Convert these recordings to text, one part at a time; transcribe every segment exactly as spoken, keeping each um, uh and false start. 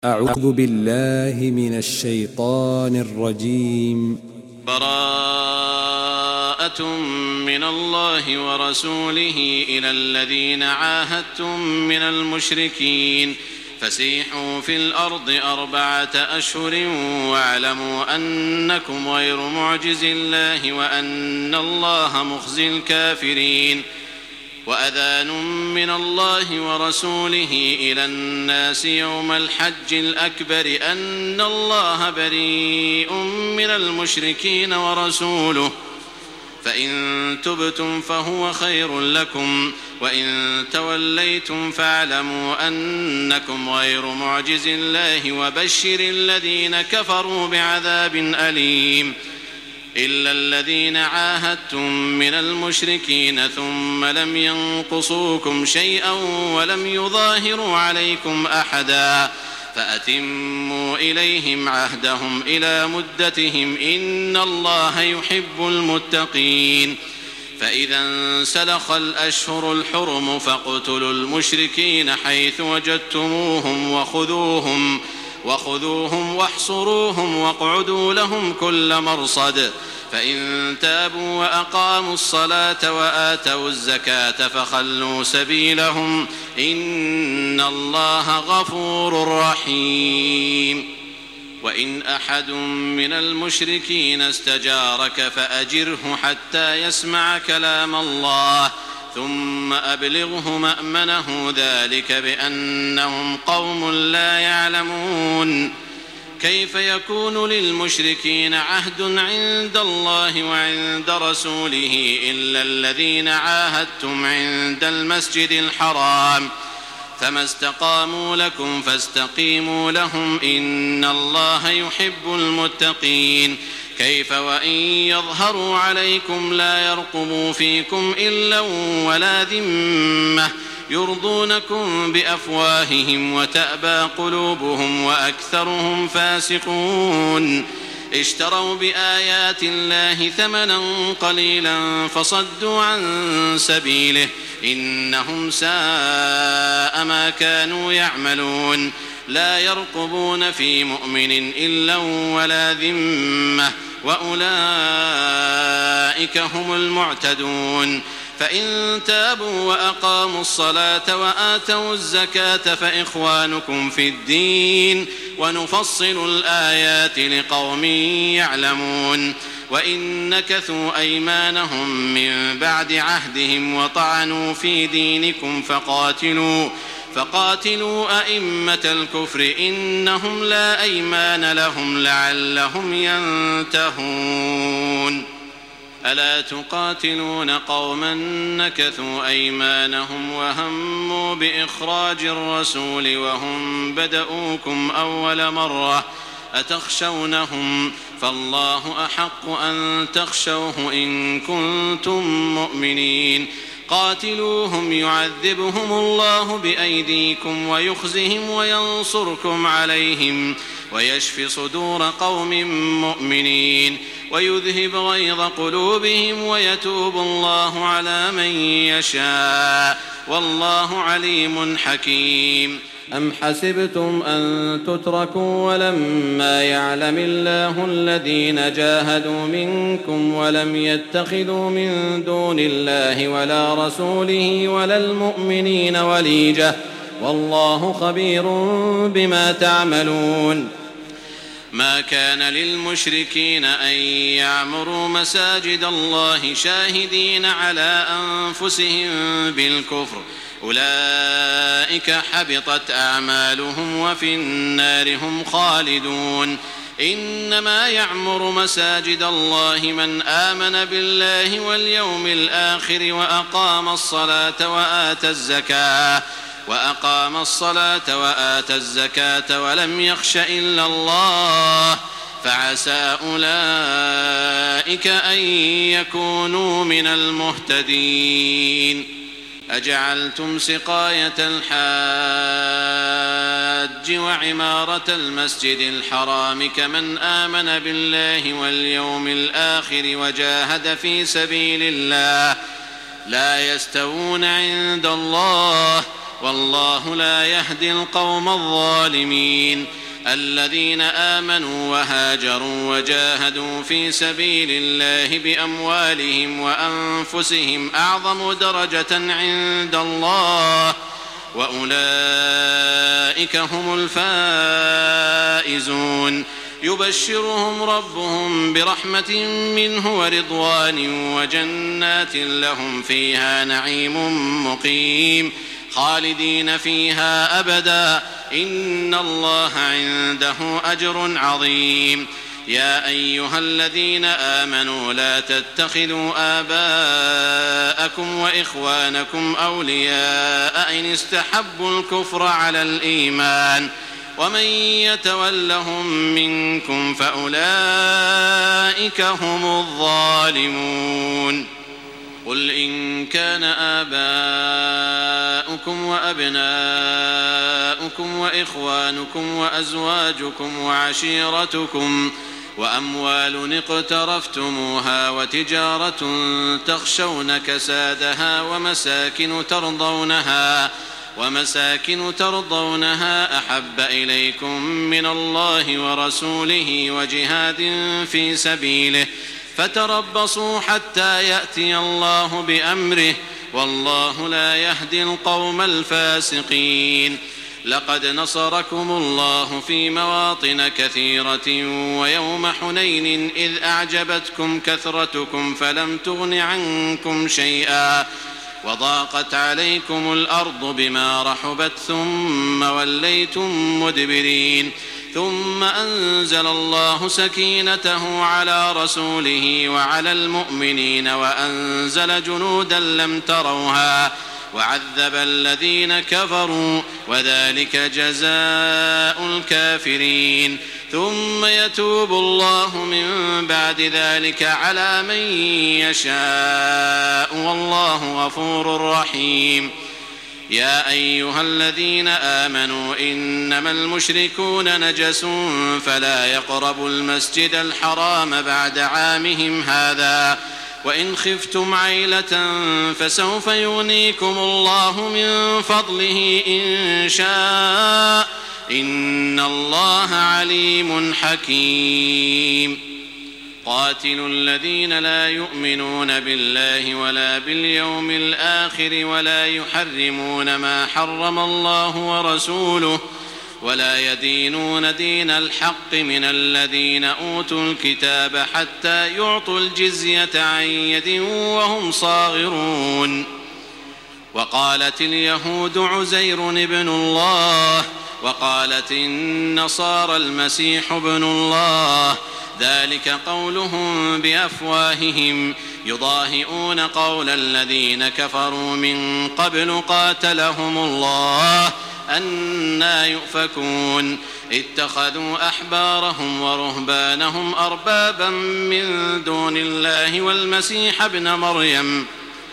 أعوذ بالله من الشيطان الرجيم. براءة من الله ورسوله إلى الذين عاهدتم من المشركين فسيحوا في الأرض أربعة أشهر واعلموا أنكم غير معجز الله وأن الله مخزي الكافرين. وأذان من الله ورسوله إلى الناس يوم الحج الأكبر أن الله بريء من المشركين ورسوله فإن تبتم فهو خير لكم وإن توليتم فاعلموا أنكم غير معجز الله وبشر الذين كفروا بعذاب أليم. إلا الذين عاهدتم من المشركين ثم لم ينقصوكم شيئا ولم يظاهروا عليكم أحدا فأتموا إليهم عهدهم إلى مدتهم إن الله يحب المتقين. فإذا انسلخ الأشهر الحرم فاقتلوا المشركين حيث وجدتموهم وخذوهم وخذوهم واحصروهم واقعدوا لهم كل مرصد فإن تابوا وأقاموا الصلاة وآتوا الزكاة فخلوا سبيلهم إن الله غفور رحيم. وإن أحد من المشركين استجارك فأجره حتى يسمع كلام الله ثم أبلغه مأمنه ذلك بأنهم قوم لا يعلمون. كيف يكون للمشركين عهد عند الله وعند رسوله إلا الذين عاهدتم عند المسجد الحرام فما استقاموا لكم فاستقيموا لهم إن الله يحب المتقين. كيف وإن يظهروا عليكم لا يرقبوا فيكم إلا ولا ذمة يرضونكم بأفواههم وتأبى قلوبهم وأكثرهم فاسقون. اشتروا بآيات الله ثمنا قليلا فصدوا عن سبيله إنهم ساء ما كانوا يعملون. لا يرقبون في مؤمن إلا ولا ذمة وأولئك هم المعتدون. فإن تابوا وأقاموا الصلاة وآتوا الزكاة فإخوانكم في الدين ونفصل الآيات لقوم يعلمون. وإن نكثوا أيمانهم من بعد عهدهم وطعنوا في دينكم فقاتلوا فقاتلوا أئمة الكفر إنهم لا أيمان لهم لعلهم ينتهون. ألا تقاتلون قوما نكثوا أيمانهم وهموا بإخراج الرسول وهم بدؤوكم أول مرة أتخشونهم فالله أحق أن تخشوه إن كنتم مؤمنين. قاتلوهم يعذبهم الله بأيديكم ويخزهم وينصركم عليهم ويشفي صدور قوم مؤمنين ويذهب غيظ قلوبهم ويتوب الله على من يشاء والله عليم حكيم. أم حسبتم أن تتركوا ولما يعلم الله الذين جاهدوا منكم ولم يتخذوا من دون الله ولا رسوله ولا المؤمنين وليجة والله خبير بما تعملون. ما كان للمشركين أن يعمروا مساجد الله شاهدين على أنفسهم بالكفر أولئك حبطت أعمالهم وفي النار هم خالدون. إنما يعمر مساجد الله من آمن بالله واليوم الآخر وأقام الصلاة وآتى الزكاة وأقام الصلاة وآتى الزكاة ولم يخش إلا الله فعسى أولئك أن يكونوا من المهتدين. أجعلتم سقاية الحاج وعمارة المسجد الحرام كمن آمن بالله واليوم الآخر وجاهد في سبيل الله لا يستوون عند الله والله لا يهدي القوم الظالمين. الذين آمنوا وهاجروا وجاهدوا في سبيل الله بأموالهم وأنفسهم أعظم درجة عند الله وأولئك هم الفائزون. يبشرهم ربهم برحمة منه ورضوان وجنات لهم فيها نعيم مقيم خالدين فيها أبدا إن الله عنده أجر عظيم. يا أيها الذين آمنوا لا تتخذوا آباءكم وإخوانكم أولياء إن استحبوا الكفر على الإيمان ومن يتولهم منكم فأولئك هم الظالمون. قل إن كان آباؤكم وأبناؤكم وإخوانكم وأزواجكم وعشيرتكم وأموال اقترفتموها وتجارة تخشون كسادها ومساكن ترضونها ومساكن ترضونها أحب إليكم من الله ورسوله وجهاد في سبيله فتربصوا حتى يأتي الله بأمره والله لا يهدي القوم الفاسقين. لقد نصركم الله في مواطن كثيرة ويوم حنين إذ أعجبتكم كثرتكم فلم تغن عنكم شيئا وضاقت عليكم الأرض بما رحبت ثم وليتم مدبرين ثم أنزل الله سكينته على رسوله وعلى المؤمنين وأنزل جنودا لم تروها وعذب الذين كفروا وذلك جزاء الكافرين. ثم يتوب الله من بعد ذلك على من يشاء والله غفور رحيم. يا أيها الذين آمنوا إنما المشركون نجس فلا يقربوا المسجد الحرام بعد عامهم هذا وإن خفتم عيلة فسوف يغنيكم الله من فضله إن شاء إن الله عليم حكيم. قاتلوا الذين لا يؤمنون بالله ولا باليوم الآخر ولا يحرمون ما حرم الله ورسوله ولا يدينون دين الحق من الذين أوتوا الكتاب حتى يعطوا الجزية عن يد وهم صاغرون. وقالت اليهود عزير ابن الله وقالت النصارى المسيح ابن الله ذلك قولهم بأفواههم يضاهئون قول الذين كفروا من قبل قاتلهم الله أنى يؤفكون. اتخذوا أحبارهم ورهبانهم أربابا من دون الله والمسيح ابن مريم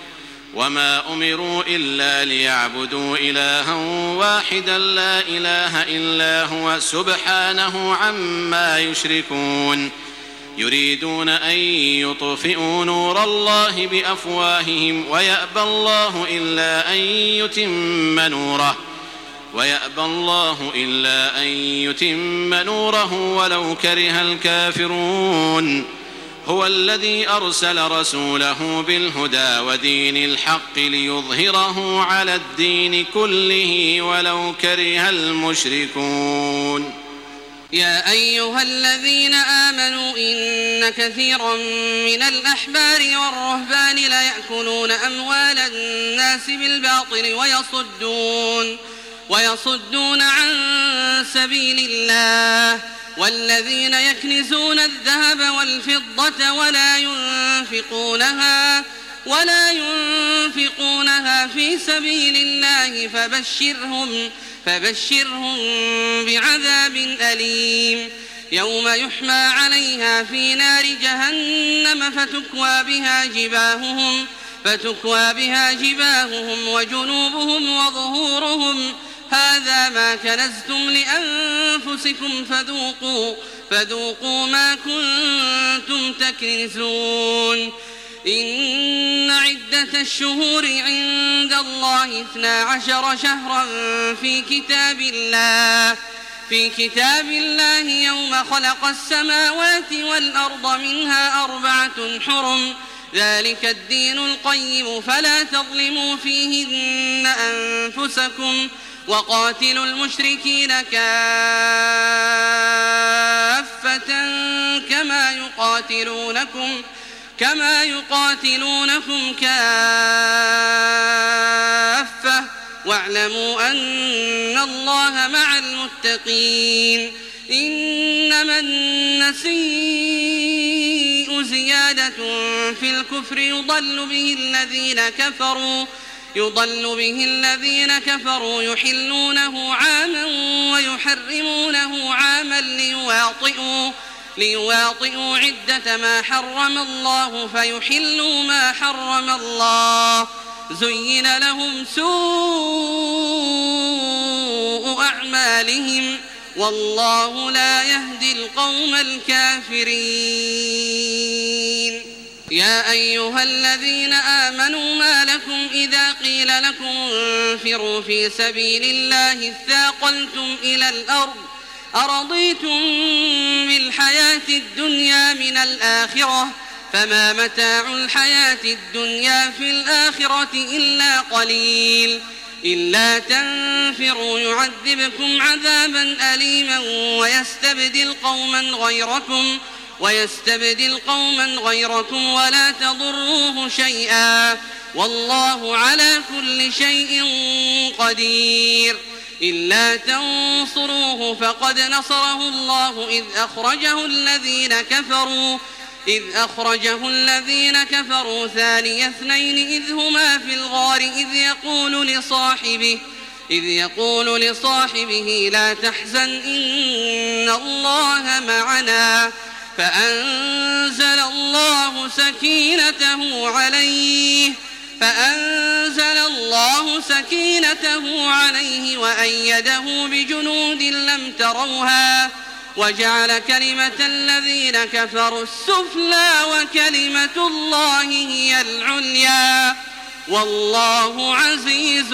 وما أمروا إلا ليعبدوا إلها واحدا لا إله إلا هو سبحانه عما يشركون. يريدون أن يطفئوا نور الله بأفواههم ويأبى الله إلا أن يتم نوره ويأبى الله إلا أن يتم نوره ولو كره الكافرون. هو الذي أرسل رسوله بالهدى ودين الحق ليظهره على الدين كله ولو كره المشركون. يا أيها الذين آمنوا إن كثيرا من الأحبار والرهبان ليأكلون أموال الناس بالباطل ويصدون ويصدون عن سبيل الله والذين يكنزون الذهب والفضة ولا ينفقونها ولا ينفقونها في سبيل الله فبشرهم فبشرهم بعذاب أليم يوم يحمى عليها في نار جهنم فتكوى بها جباههم فتكوى بها جباههم وجنوبهم وظهورهم هذا ما كنزتم لأنفسكم فذوقوا فذوقوا ما كنتم تكنزون. إن عدة الشهور عند الله اثنا عشر شهرا في كتاب الله في كتاب الله يوم خلق السماوات والأرض منها أربعة حرم ذلك الدين القيم فلا تظلموا فيهن أنفسكم وقاتلوا المشركين كافة كما يقاتلونكم كما يقاتلونكم كافة واعلموا أن الله مع المتقين إنما النسيء زيادة في الكفر يضل به الذين كفروا يضل به الذين كفروا يحلونه عاما ويحرمونه عاما ليواطئوا ليواطئوا عدة ما حرم الله فيحلوا ما حرم الله زين لهم سوء أعمالهم والله لا يهدي القوم الكافرين يا أيها الذين آمنوا ما لكم إذا قيل لكم انفروا في سبيل الله اثاقلتم إلى الأرض أرضيتم بالحياة الدنيا من الآخرة فما متاع الحياة الدنيا في الآخرة إلا قليل إلا تنفروا يعذبكم عذابا أليما ويستبدل قوما غيركم ويستبدل قوما غيركم ولا تضروه شيئا والله على كل شيء قدير إلا تنصروه فقد نصره الله إذ أخرجه الذين كفروا إذ أخرجه الذين كفروا ثاني اثنين إذ هما في الغار إذ يقول لصاحبه إذ يقول لصاحبه لا تحزن إن الله معنا فأنزل الله سكينته عليه فأنزل الله سكينته عليه وأيده بجنود لم تروها وجعل كلمة الذين كفروا السفلى وكلمة الله هي العليا والله عزيز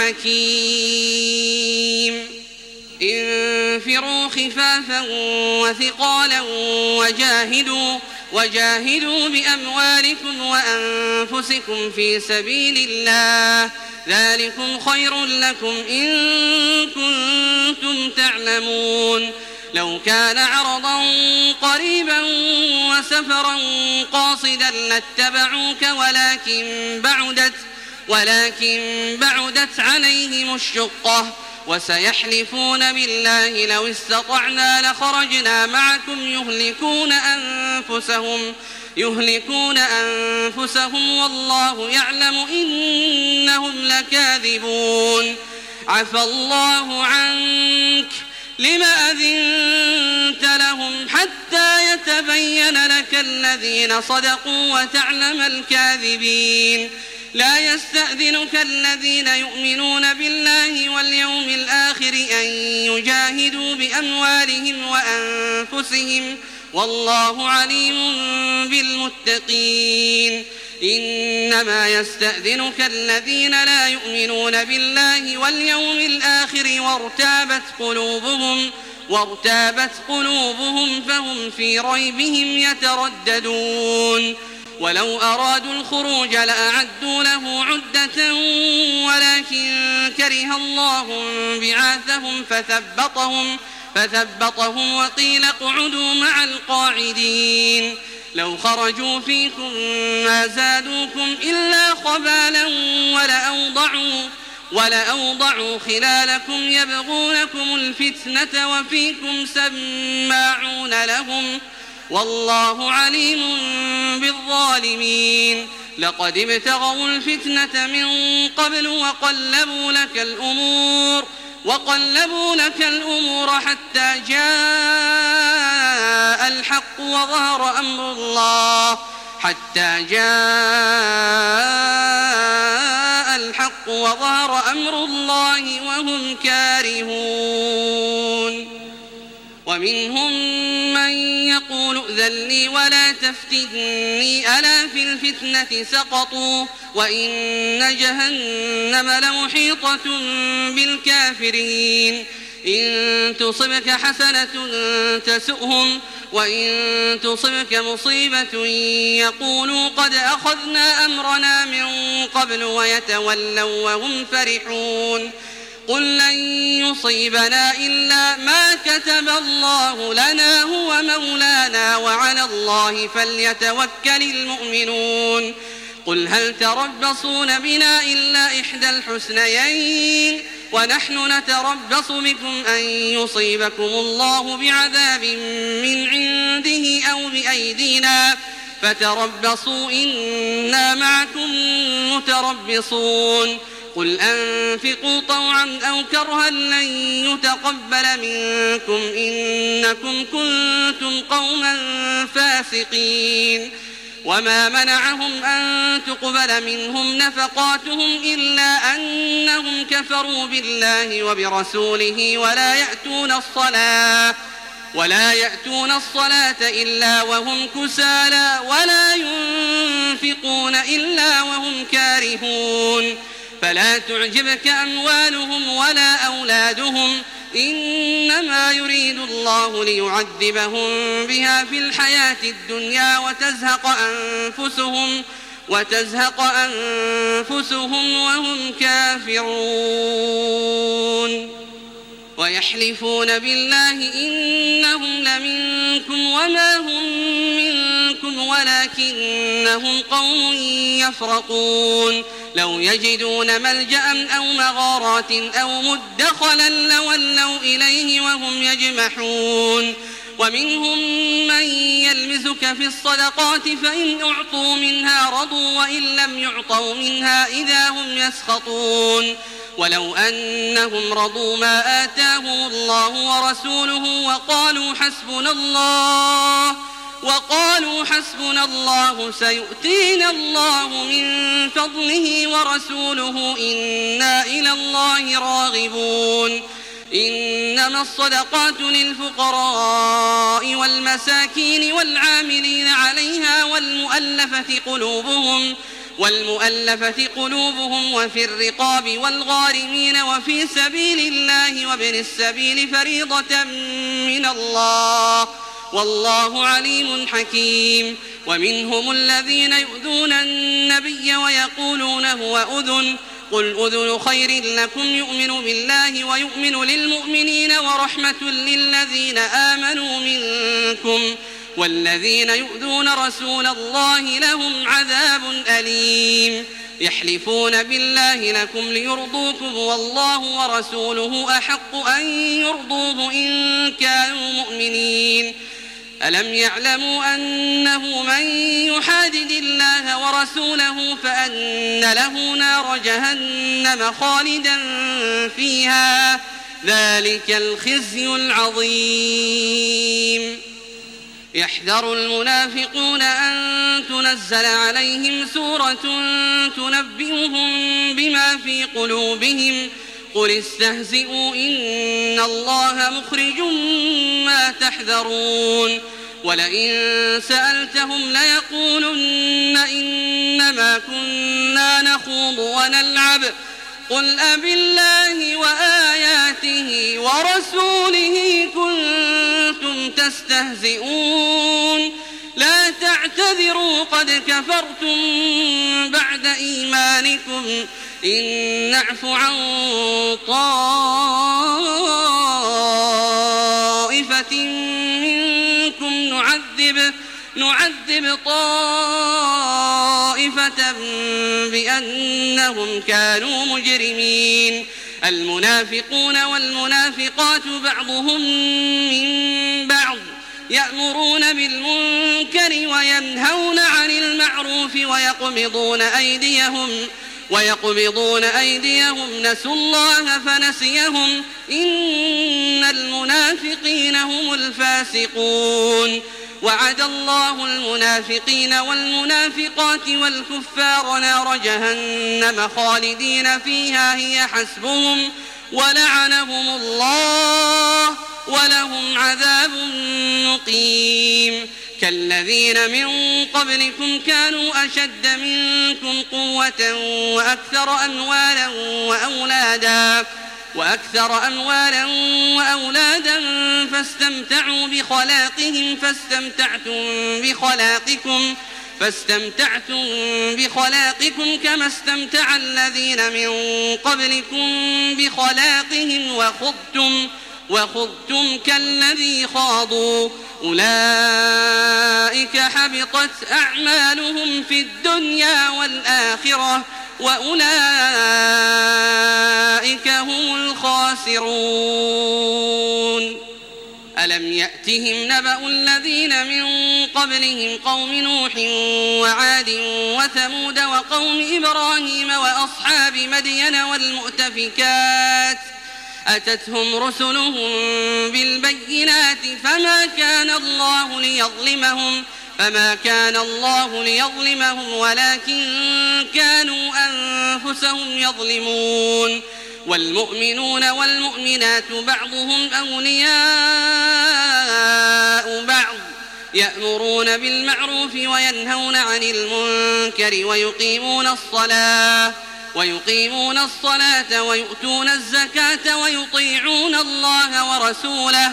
حكيم انفروا خفافا وثقالا وجاهدوا وجاهدوا بأموالكم وأنفسكم في سبيل الله ذلكم خير لكم إن كنتم تعلمون لو كان عرضا قريبا وسفرا قاصدا لاتبعوك ولكن بعدت ولكن بعدت عليهم الشقة وسيحلفون بالله لو استطعنا لخرجنا معكم يهلكون أنفسهم يهلكون أنفسهم والله يعلم إنهم لكاذبون عفى الله عنك لم أذنت لهم حتى يتبين لك الذين صدقوا وتعلم الكاذبين لا يستأذنك الذين يؤمنون بالله واليوم الآخر أن يجاهدوا بأموالهم وأنفسهم والله عليم بالمتقين إنما يستأذنك الذين لا يؤمنون بالله واليوم الآخر وارتابت قلوبهم وارتابت قلوبهم فهم في ريبهم يترددون ولو أرادوا الخروج لأعدوا له عدة ولكن كره الله بعاثهم فثبطهم فثبطهم وقيل اقعدوا مع القاعدين لو خرجوا فيكم ما زادوكم إلا خبالا ولأوضعوا ولأوضعوا خلالكم يبغونكم الفتنة وفيكم سماعون لهم والله عليم بالظالمين لقد ابتغوا الفتنة من قبل وقلبوا لك الأمور وقلبوا لك الأمور حتى جاء الحق وظهر أمر الله حتى جاء الحق وظهر أمر الله وهم كارهون ومنهم من يقول ائذن لي ولا تفتني ألا في الفتنة سقطوا وإن جهنم لمحيطة بالكافرين إن تصبك حسنة تسؤهم وإن تصبك مصيبة يقولوا قد أخذنا أمرنا من قبل ويتولوا وهم فرحون قل لن يصيبنا إلا ما كتب الله لنا هو مولانا وعلى الله فليتوكل المؤمنون قل هل تربصون بنا إلا إحدى الحسنيين ونحن نتربص بكم أن يصيبكم الله بعذاب من عنده أو بأيدينا فتربصوا إنا معكم متربصون قل أنفقوا طوعا أو كرها لن يتقبل منكم إنكم كنتم قوما فاسقين وما منعهم أن تقبل منهم نفقاتهم إلا أنهم كفروا بالله وبرسوله ولا يأتون الصلاة ولا يأتون الصلاة إلا وهم كسالى ولا ينفقون إلا وهم كارهون فلا تعجبك أموالهم ولا أولادهم إنما يريد الله ليعذبهم بها في الحياة الدنيا وتزهق أنفسهم وتزهق أنفسهم وهم كافرون ويحلفون بالله إنهم لمنكم وما هم منكم ولكنهم قوم يفرقون لو يجدون ملجأ أو مغارات أو مدخلا لولوا إليه وهم يجمحون ومنهم من يلمزك في الصدقات فإن أعطوا منها رضوا وإن لم يعطوا منها إذا هم يسخطون ولو أنهم رضوا ما آتاهم الله ورسوله وقالوا حسبنا الله وقالوا حسبنا الله سيؤتينا الله من فضله ورسوله إنا إلى الله راغبون إنما الصدقات للفقراء والمساكين والعاملين عليها والمؤلفة قلوبهم والمؤلفة قلوبهم وفي الرقاب والغارمين وفي سبيل الله وابن السبيل فريضة من الله والله عليم حكيم ومنهم الذين يؤذون النبي ويقولون هو أذن قل أذن خير لكم يؤمن بالله ويؤمن للمؤمنين ورحمة للذين آمنوا منكم والذين يؤذون رسول الله لهم عذاب أليم يحلفون بالله لكم ليرضوكم والله ورسوله أحق أن يرضوه إن كانوا مؤمنين ألم يعلموا أنه من يحادد الله ورسوله فأن له نار جهنم خالدا فيها ذلك الخزي العظيم يحذر المنافقون أن تنزل عليهم سورة تنبئهم بما في قلوبهم قل استهزئوا إن الله مخرج ما تحذرون ولئن سألتهم ليقولن إنما كنا نخوض ونلعب قل أبالله وآياته ورسوله كنتم تستهزئون لا تعتذروا قد كفرتم بعد إيمانكم إن نعف عن طائفة منكم نعذب نعذب طائفة بأنهم كانوا مجرمين المنافقون والمنافقات بعضهم من بعض يأمرون بالمنكر وينهون عن المعروف ويقبضون أيديهم ويقبضون أيديهم نسوا الله فنسيهم إن المنافقين هم الفاسقون وعد الله المنافقين والمنافقات والكفار نار جهنم خالدين فيها هي حسبهم ولعنهم الله ولهم عذاب مقيم كالذين من قبلكم كانوا أشد منكم قوة وأكثر أموالا وأولادا وأكثر أموالا وأولادا فاستمتعوا بخلاقهم فاستمتعتم بخلاقكم فاستمتعتم بخلاقكم كما استمتع الذين من قبلكم بخلاقهم وخضتم وخضتم كالذي خاضوا أولئك حبطت أعمالهم في الدنيا والآخرة وأولئك هم الخاسرون. ألم يأتهم نبأ الذين من قبلهم قوم نوح وعاد وثمود وقوم إبراهيم وأصحاب مدين والمؤتفكات أتتهم رسلهم بالبينات فما كان الله ليظلمهم فما كان الله ليظلمهم ولكن كانوا أنفسهم يظلمون. والمؤمنون والمؤمنات بعضهم أولياء بعض يأمرون بالمعروف وينهون عن المنكر ويقيمون الصلاة ويقيمون الصلاة ويؤتون الزكاة ويطيعون الله ورسوله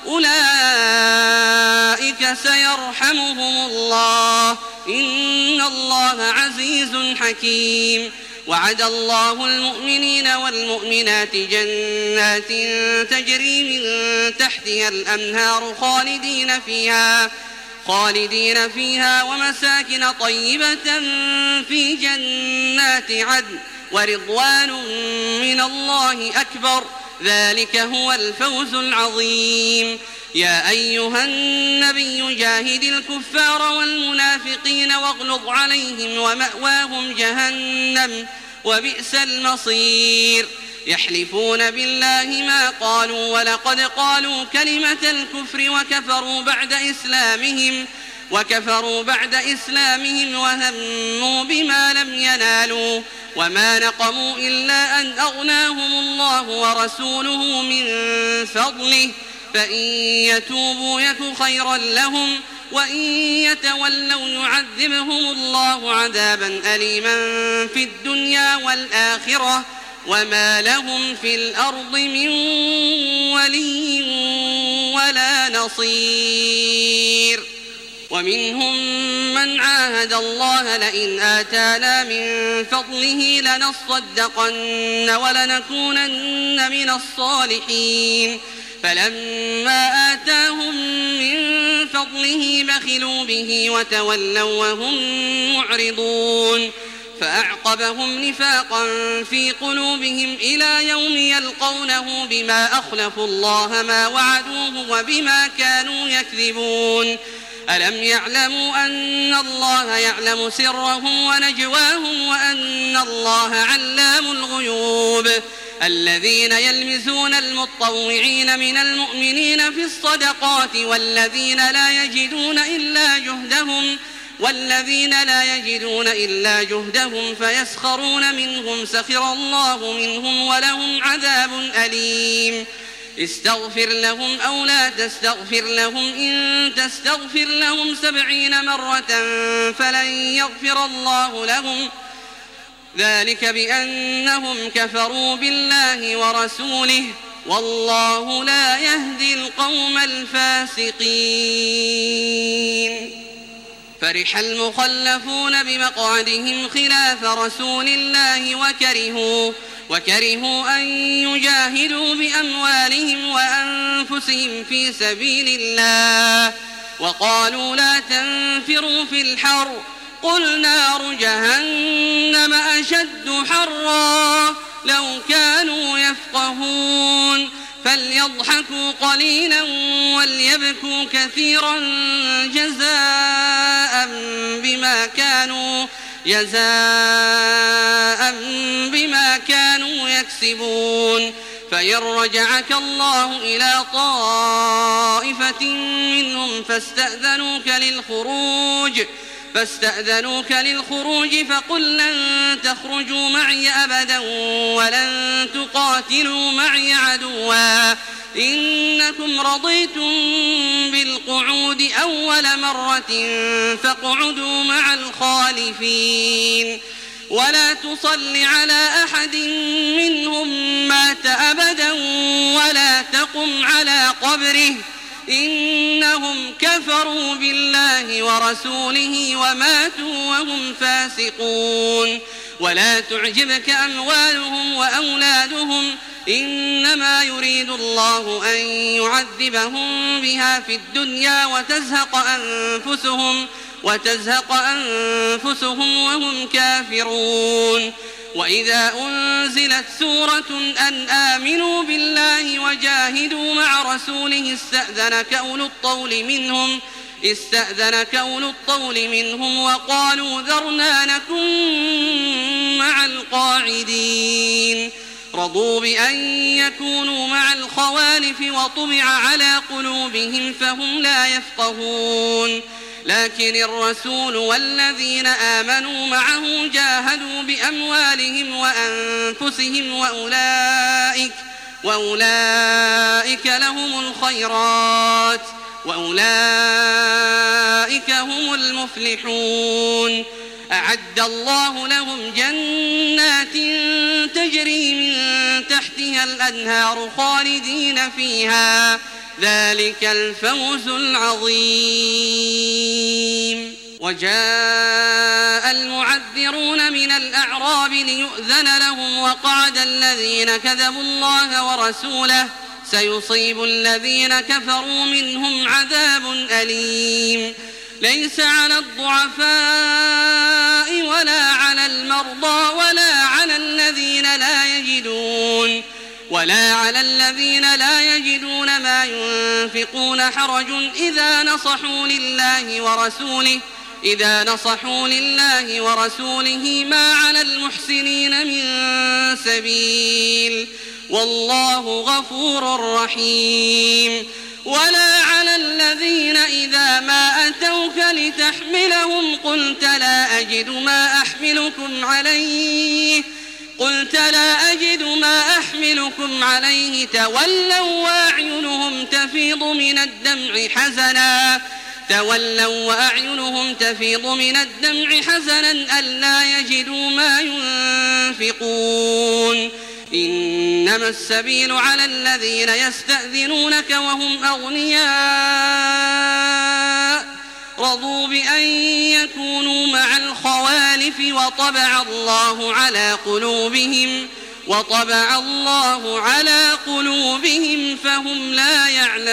أولئك سيرحمهم الله إن الله عزيز حكيم. وعد الله المؤمنين والمؤمنات جنات تجري من تحتها الأنهار خالدين فيها خالدين فيها ومساكن طيبة في جنات عدن ورضوان من الله أكبر ذلك هو الفوز العظيم. يا أيها النبي جاهد الكفار والمنافقين واغلظ عليهم ومأواهم جهنم وبئس المصير. يحلفون بالله ما قالوا ولقد قالوا كلمة الكفر وكفروا بعد إسلامهم وكفروا بعد إسلامهم وهموا بما لم ينالوا وما نقموا إلا أن أغناهم الله ورسوله من فضله فإن يتوبوا يك خيرا لهم وإن يتولوا يعذبهم الله عذابا أليما في الدنيا والآخرة وما لهم في الأرض من ولي ولا نصير. ومنهم من عاهد الله لئن آتانا من فضله لنصدقن ولنكونن من الصالحين فلما آتاهم من فضله بخلوا به وتولوا وهم معرضون فأعقبهم نفاقا في قلوبهم إلى يوم يلقونه بما أخلفوا الله ما وعدوه وبما كانوا يكذبون. ألم يعلموا أن الله يعلم سرهم ونجواهم وأن الله علام الغيوب. الذين يلمزون المطوعين من المؤمنين في الصدقات والذين لا يجدون إلا جهدهم والذين لا يجدون إلا جهدهم فيسخرون منهم سخر الله منهم ولهم عذاب أليم. استغفر لهم أو لا تستغفر لهم إن تستغفر لهم سبعين مرة فلن يغفر الله لهم ذلك بأنهم كفروا بالله ورسوله والله لا يهدي القوم الفاسقين. فرح المخلفون بمقعدهم خلاف رسول الله وكرهوا وكرهوا أن يجاهدوا بأموالهم وأنفسهم في سبيل الله وقالوا لا تنفروا في الحر قل نار جهنم أشد حرا لو كانوا يفقهون فليضحكوا قليلا وليبكوا كثيرا جزاء بما كانوا جزاء بما كانوا يكسبون. فإن رجعك الله إلى طائفة منهم فاستأذنوك للخروج فاستأذنوك للخروج فقل لن تخرجوا معي أبدا ولن تقاتلوا معي عدوا إنكم رضيتم بالقعود الرسل أول مرة فاقعدوا مع الخالفين ولا تصل على أحد منهم مات أبدا ولا تقم على قبره إنهم كفروا بالله ورسوله وماتوا وهم فاسقون ولا تعجبك أموالهم وأولادهم إنما يريد الله أن يعذبهم بها في الدنيا وتزهق أنفسهم وتزهق أنفسهم وهم كافرون وإذا أنزلت سورة أن آمنوا بالله وجاهدوا مع رسوله استأذنك أولو الطول منهم استأذنك أولو الطول منهم وقالوا ذرنا نكن مع القاعدين رضوا بأن يكونوا مع الخوالف وطبع على قلوبهم فهم لا يفقهون لكن الرسول والذين آمنوا معه جاهدوا بأموالهم وأنفسهم وأولئك, وأولئك لهم الخيرات وأولئك هم المفلحون أعد الله لهم جنات تجري من تحتها الأنهار خالدين فيها ذلك الفوز العظيم وجاء المعذرون من الأعراب ليؤذن لهم وقعد الذين كذبوا الله ورسوله سيصيب الذين كفروا منهم عذاب أليم ليس على الضعفاء ولا على المرضى ولا على الذين لا يجدون ولا على الذين لا يجدون ما ينفقون حرج إذا نصحوا لله ورسوله إذا نصحوا لله ورسوله ما على المحسنين من سبيل والله غفور رحيم ولا على الذين إذا ما أتوك لتحملهم قلت لا أجد ما أحملكم عليه قلت لا أجد ما أحملكم عليه تولوا وأعينهم تفيض من الدمع حزنا تولوا وأعينهم تفيض من الدمع حزنا ألا يجدوا ما ينفقون إنما السبيل على الذين يستأذنونك وهم أغنياء رضوا بأن يكونوا مع الخوالف وطبع الله على قلوبهم وطبع الله على قلوبهم فهم لا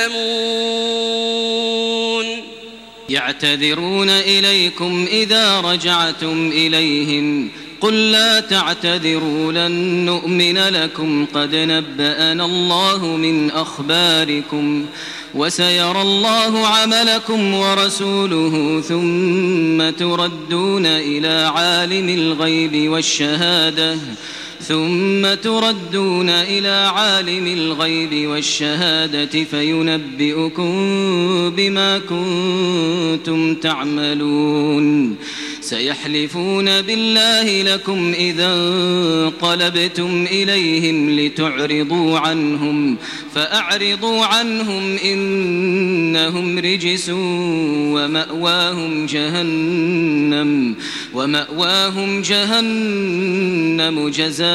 يعلمون يعتذرون إليكم إذا رجعتم إليهم قل لا تعتذروا لن نؤمن لكم قد نبأنا الله من أخباركم وسيرى الله عملكم ورسوله ثم تردون إلى عالم الغيب والشهادة ثم تردون إلى عالم الغيب والشهادة فينبئكم بما كنتم تعملون سيحلفون بالله لكم إذا انقلبتم إليهم لتعرضوا عنهم فأعرضوا عنهم إنهم رجس ومأواهم جهنم ومأواهم جهنم جزاء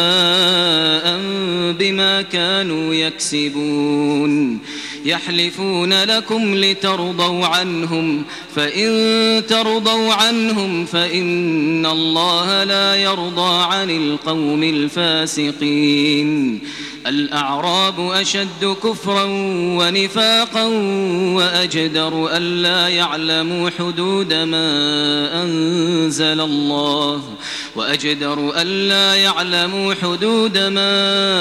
بما كانوا يكسبون يحلفون لكم لترضوا عنهم فإن ترضوا عنهم فإن الله لا يرضى عن القوم الفاسقين الأعراب أشد كفرا ونفاقا وأجدر ألا يعلموا حدود ما أنزل الله وأجدر ألا يعلموا حدود ما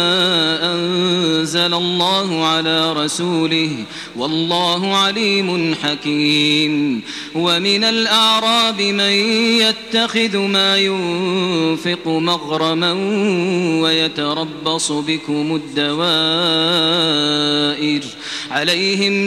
أنزل الله على رسوله والله عليم حكيم ومن الأعراب من يتخذ ما ينفق مغرما ويتربص بكم الدوائر عليهم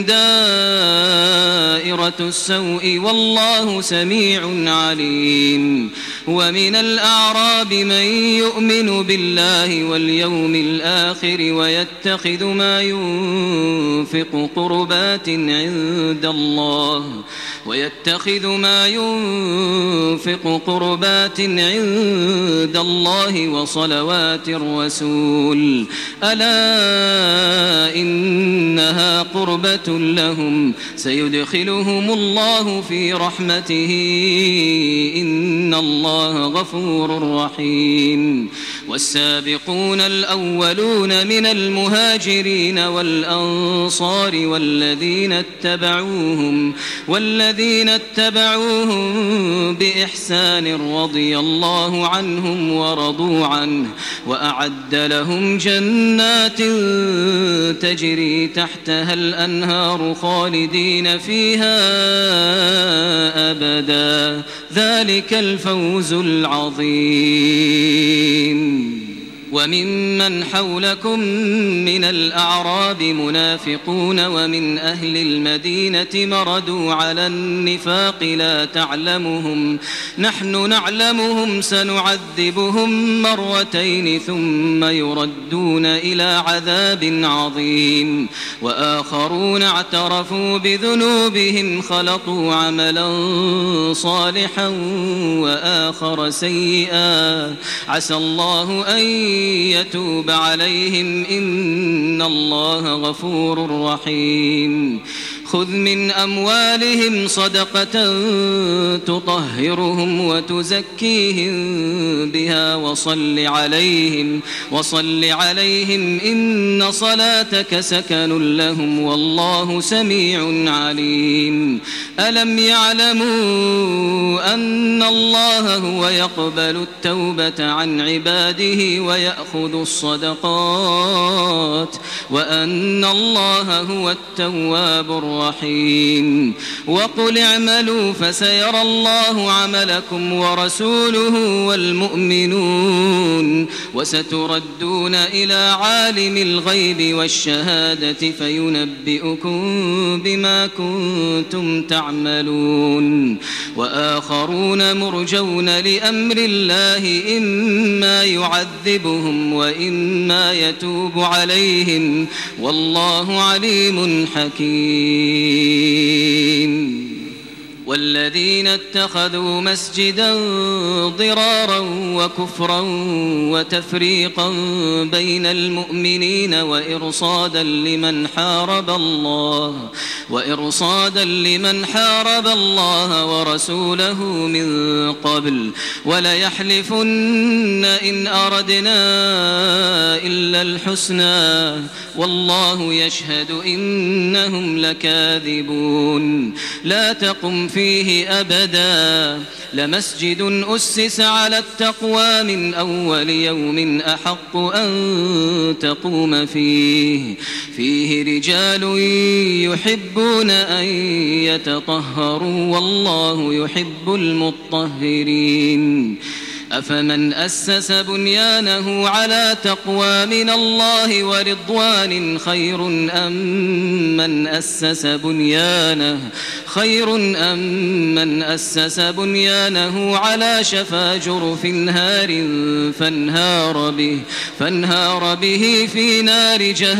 دائرة السوء والله سميع عليم ومن الأعراب من يؤمن بالله واليوم الآخر ويتخذ ما ينفق قربات عند الله ويتخذ ما ينفق قربات عند الله وصلوات الرسول ألا إنها قربة لهم سيدخلهم الله في رحمته إن الله غفور رحيم والسابقون الأولون من المهاجرين والأنصار والذين اتبعوهم والذين اتبعوهم بإحسان رضي الله عنهم ورضوا عنه وأعد لهم جنات تجري تحتها الأنهار خالدين فيها أبدا ذلك الفوز العظيم وممن حولكم من الأعراب منافقون ومن أهل المدينة مردوا على النفاق لا تعلمهم نحن نعلمهم سنعذبهم مرتين ثم يردون إلى عذاب عظيم وآخرون اعترفوا بذنوبهم خلطوا عملا صالحا وآخر سيئا عسى الله أن يتوب عليهم إن الله غفور رحيم خذ من أموالهم صدقة تطهرهم وتزكيهم بها وصل عليهم وصل عليهم إن صلاتك سكن لهم والله سميع عليم ألم يعلموا أن الله هو يقبل التوبة عن عباده ويأخذ الصدقات وأن الله هو التواب الرحيم الرحيم وقل اعملوا فسيرى الله عملكم ورسوله والمؤمنون وستردون إلى عالم الغيب والشهادة فينبئكم بما كنتم تعملون وآخرون مرجون لأمر الله إما يعذبهم وإما يتوب عليهم والله عليم حكيم والذين اتخذوا مسجدا ضرارا وكفرا وتفريقا بين المؤمنين وإرصادا لمن حارب الله وإرصادا لمن حارب الله ورسوله من قبل وليحلفن إن أردنا إلا الحسنى والله يشهد إنهم لكاذبون لا تقم فيه أبدا لمسجد أسس على التقوى من أول يوم أحق أن تقوم فيه فيه رجال يحبون أن يتطهروا والله يحب المطهرين أفمن أسس بنيانه على تقوى من الله ورضوان خير أم من أسس بنيانه خير أم من أسس بنيانه على شفا جرف نهار فانهار به فانهار به في نار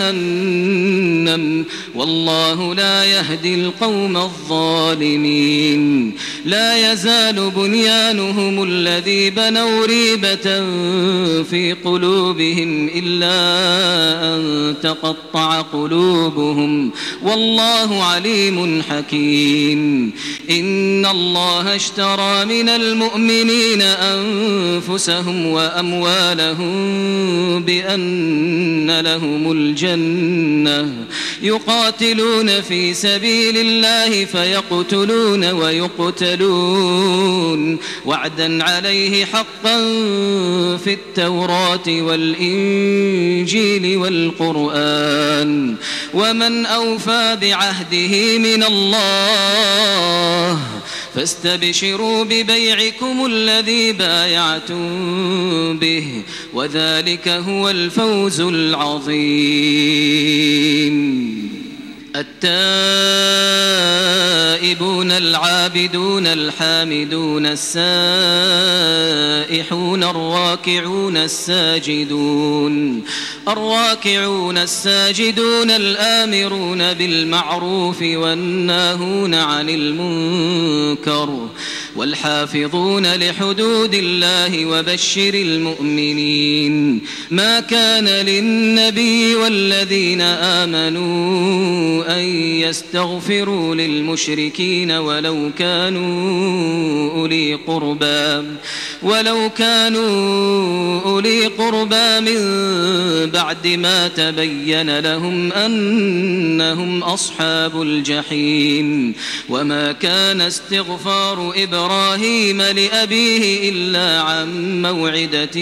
جهنم والله لا يهدي القوم الظالمين لا يزال بنيانهم الذي بنوا ريبة في قلوبهم إلا أن تقطع قلوبهم والله عليم حكيم إن الله اشترى من المؤمنين أنفسهم وأموالهم بأن لهم الجنة يقاتلون في سبيل الله فيقتلون ويقتلون وعدا عليه حقا في التوراة والإنجيل والقرآن ومن أوفى بعهده من الله فاستبشروا ببيعكم الذي بايعتم به وذلك هو الفوز العظيم التائبون التائبون العابدون الحامدون السائحون الراكعون الساجدون الراكعون الساجدون الآمرون بالمعروف والناهون عن المنكر والحافظون لحدود الله وبشر المؤمنين. ما كان للنبي والذين آمنوا أن يستغفروا للمشركين ولو كانوا أولي قربى ولو كانوا أولي قربى من بعد ما تبين لهم أنهم أصحاب الجحيم. وما كان استغفار إبراهيم لأبيه إلا عن موعدة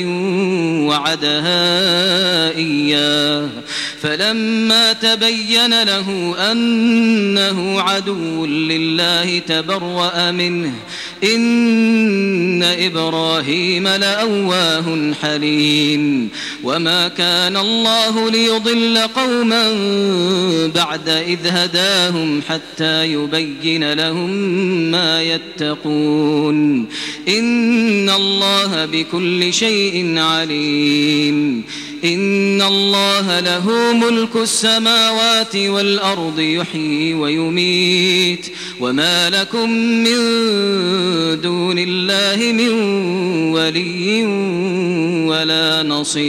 وعدها إياه فلما تبين له أنه عدو لله تبرأ منه إن إبراهيم لأواه حليم. وما كان الله ليضل قوما بعد إذ هداهم حتى يبين لهم ما يتقون إن الله بكل شيء عليم. إن الله له ملك السماوات والأرض يحيي ويميت وما لكم من دون الله من ولي ولا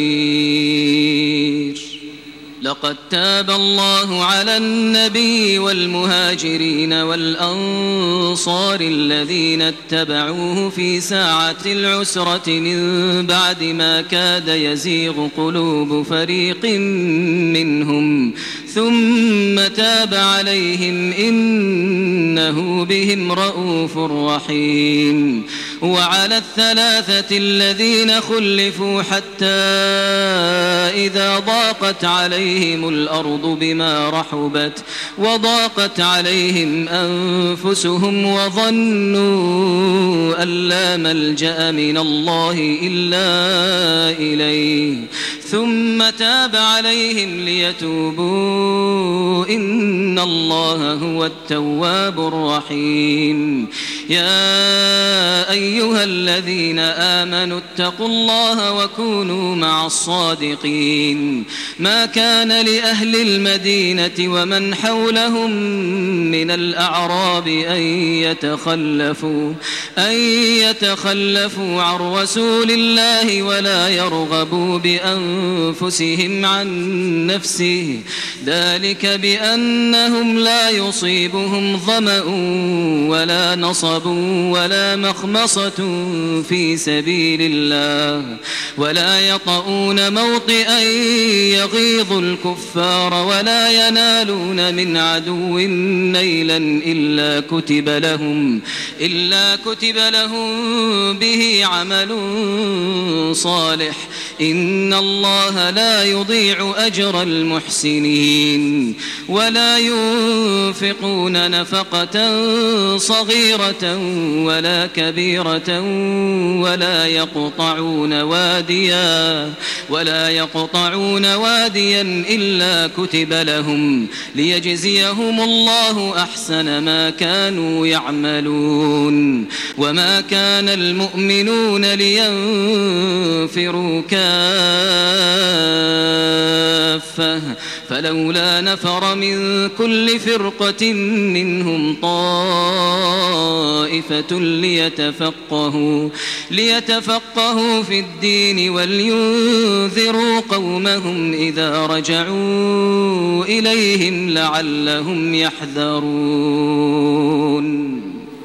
نصير. لقد تاب الله على النبي والمهاجرين والأنصار الذين اتبعوه في ساعة العسرة من بعد ما كاد يزيغ قلوب فريق منهم ثم تاب عليهم إنه بهم رؤوف رحيم. وعلى الثلاثة الذين خلفوا حتى إذا ضاقت عليهم الأرض بما رحبت وضاقت عليهم أنفسهم وظنوا أن لا ملجأ من الله إلا إليه ثم تاب عليهم ليتوبوا إن الله هو التواب الرحيم. يا أيها الذين آمنوا اتقوا الله وكونوا مع الصادقين. ما كان لأهل المدينة ومن حولهم من الأعراب أن يتخلفوا أن يتخلفوا عن رسول الله ولا يرغبوا بأنفسهم عن نفسه ذلك بأنهم لا يصيبهم ظمأ ولا نصب ولا مخمصة في سبيل الله ولا يطؤون موطئا يغيظ الكفار ولا ينالون من عدو نيلا إلا كتب لهم إلا كتب لهم به عمل صالح إن الله لا يضيع أجر المحسنين. ولا ينفقون نفقة صغيرة ولا كبيرة ولا يقطعون واديا ولا يقطعون واديا إلا كتب لهم ليجزيهم الله أحسن ما كانوا يعملون. وما كان المؤمنون لينفروا كافة فلولا نفر من كل فرقة منهم طائفة ليتفقهوا ليتفقهوا في الدين ولينذروا قومهم إذا رجعوا إليهم لعلهم يحذرون.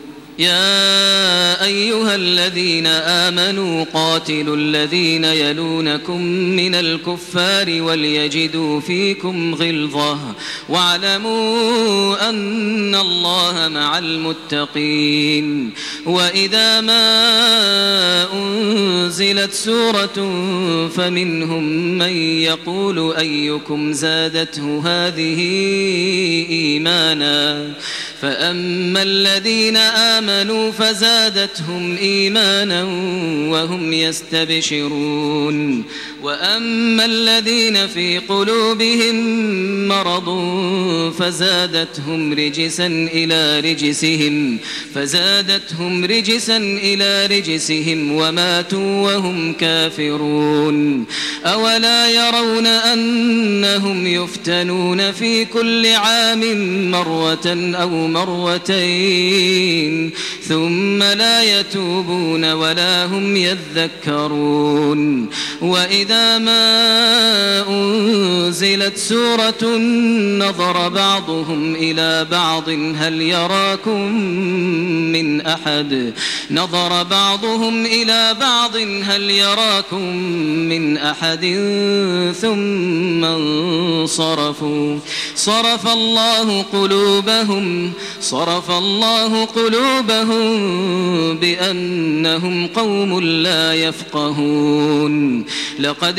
يا أيها الذين آمنوا قاتلوا الذين يلونكم من الكفار وليجدوا فيكم غلظة واعلموا أن الله مع المتقين. وإذا ما أنزلت سورة فمنهم من يقول أيكم زادته هذه إيمانا فأما الذين آمنوا فزادتهم زادتهم إيمانا وهم يستبشرون وأما الذين في قلوبهم مرض فزادتهم رجسا إلى رجسهم فزادتهم رجسا إلى رجسهم وماتوا وهم كافرون أولا يرون أنهم يفتنون في كل عام مرة أو مرتين ثم لا يتوبون ولا هم يذكرون وإذا ما أنزلت سورة نظر بعضهم إلى بعض هل يراكم من أحد نظر بعضهم إلى بعض هل يراكم من أحد ثم انصرفوا صرف الله قلوبهم صرف الله قلوبهم بأنهم قوم لا يفقهون لقد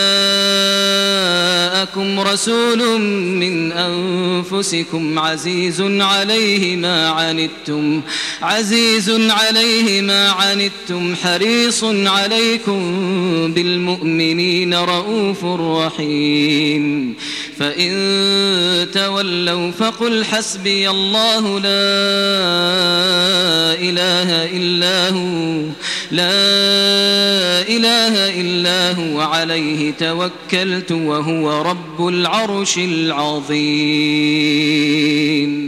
جاءكم رسول من أنفسكم عزيز عليه ما عنتم عزيز عليه ما عنتم حريص عليكم بالمؤمنين رؤوف رحيم فإن تولوا فقل حسبي الله لا إله إلا هو لا إله إلا هو عليه توكلت وهو رب العرش العظيم.